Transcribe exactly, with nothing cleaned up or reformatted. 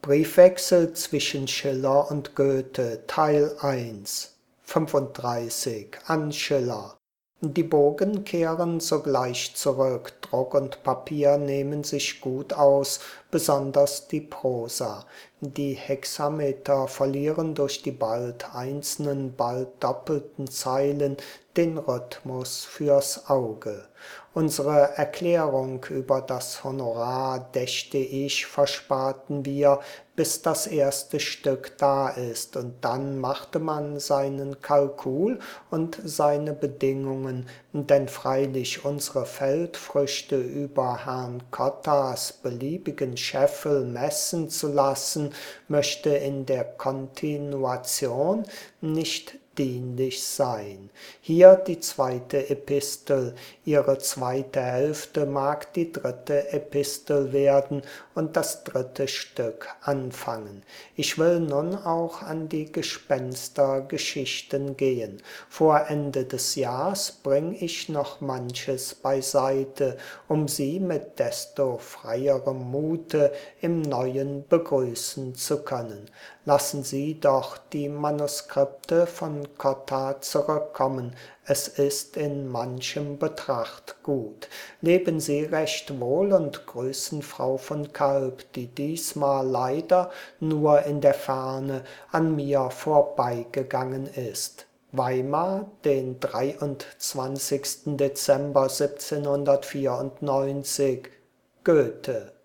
Briefwechsel zwischen Schiller und Goethe, Teil eins, fünfunddreißig, an Schiller. Die Bogen kehren sogleich zurück, Druck und Papier nehmen sich gut aus, besonders die Prosa. Die Hexameter verlieren durch die bald einzelnen, bald doppelten Zeilen den Rhythmus fürs Auge. Unsere Erklärung über das Honorar, dächte ich, versparten wir, bis das erste Stück da ist, und dann machte man seinen Kalkul und seine Bedingungen, denn freilich unsere Feldfrüchte über Herrn Kottas beliebigen Scheffel messen zu lassen, möchte in der Kontinuation nicht dienlich sein. Hier die zweite Epistel, ihre zweite Hälfte mag die dritte Epistel werden und das dritte Stück anfangen. Ich will nun auch an die Gespenstergeschichten gehen. Vor Ende des Jahrs bring ich noch manches beiseite, um sie mit desto freierem Mute im Neuen begrüßen zu können. Lassen Sie doch die Manuskripte von Cotta zurückkommen, es ist in manchem Betracht gut. Leben Sie recht wohl und grüßen Frau von Kalb, die diesmal leider nur in der Ferne an mir vorbeigegangen ist. Weimar, den dreiundzwanzigsten Dezember siebzehnhundertvierundneunzig. Goethe.